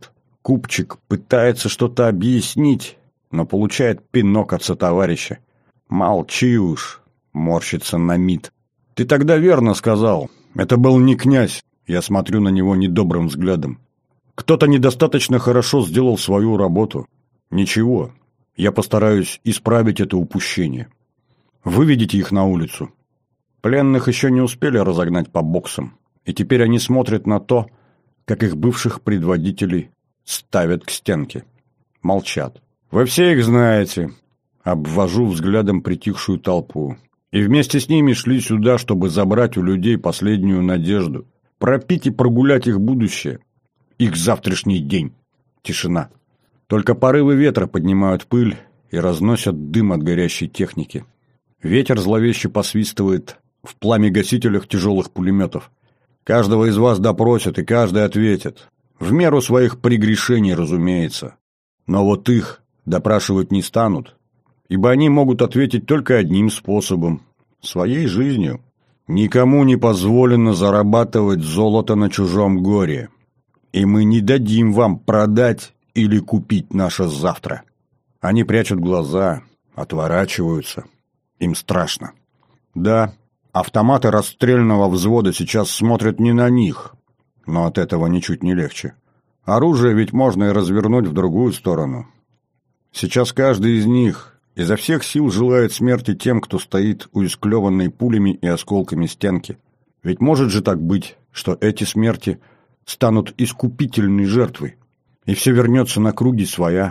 A: Купчик пытается что-то объяснить, но получает пинок от сотоварища. «Молчи уж», — морщится Намид. «Ты тогда верно сказал. Это был не князь». Я смотрю на него недобрым взглядом. «Кто-то недостаточно хорошо сделал свою работу. Ничего, я постараюсь исправить это упущение. Выведите их на улицу». Пленных еще не успели разогнать по боксам, и теперь они смотрят на то, как их бывших предводителей ставят к стенке. Молчат. «Вы все их знаете», — обвожу взглядом притихшую толпу. «И вместе с ними шли сюда, чтобы забрать у людей последнюю надежду, пропить и прогулять их будущее, их завтрашний день». Тишина. Только порывы ветра поднимают пыль и разносят дым от горящей техники. Ветер зловеще посвистывает в пламя-гасителях тяжелых пулеметов. Каждого из вас допросят, и каждый ответит. В меру своих прегрешений, разумеется. Но вот их допрашивать не станут, ибо они могут ответить только одним способом – своей жизнью. Никому не позволено зарабатывать золото на чужом горе. И мы не дадим вам продать или купить наше завтра. Они прячут глаза, отворачиваются. Им страшно. Да, автоматы расстрельного взвода сейчас смотрят не на них, но от этого ничуть не легче. Оружие ведь можно и развернуть в другую сторону. Сейчас каждый из них изо всех сил желает смерти тем, кто стоит у исклеванной пулями и осколками стенки. Ведь может же так быть, что эти смерти станут искупительной жертвой, и все вернется на круги своя?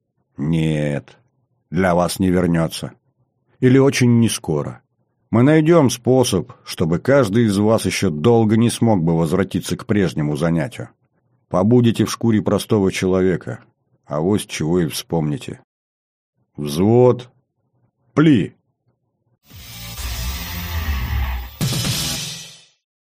A: Нет, для вас не вернется. Или очень нескоро. Мы найдем способ, чтобы каждый из вас еще долго не смог бы возвратиться к прежнему занятию. Побудете в шкуре простого человека, авось чего и вспомните. Взвод, пли!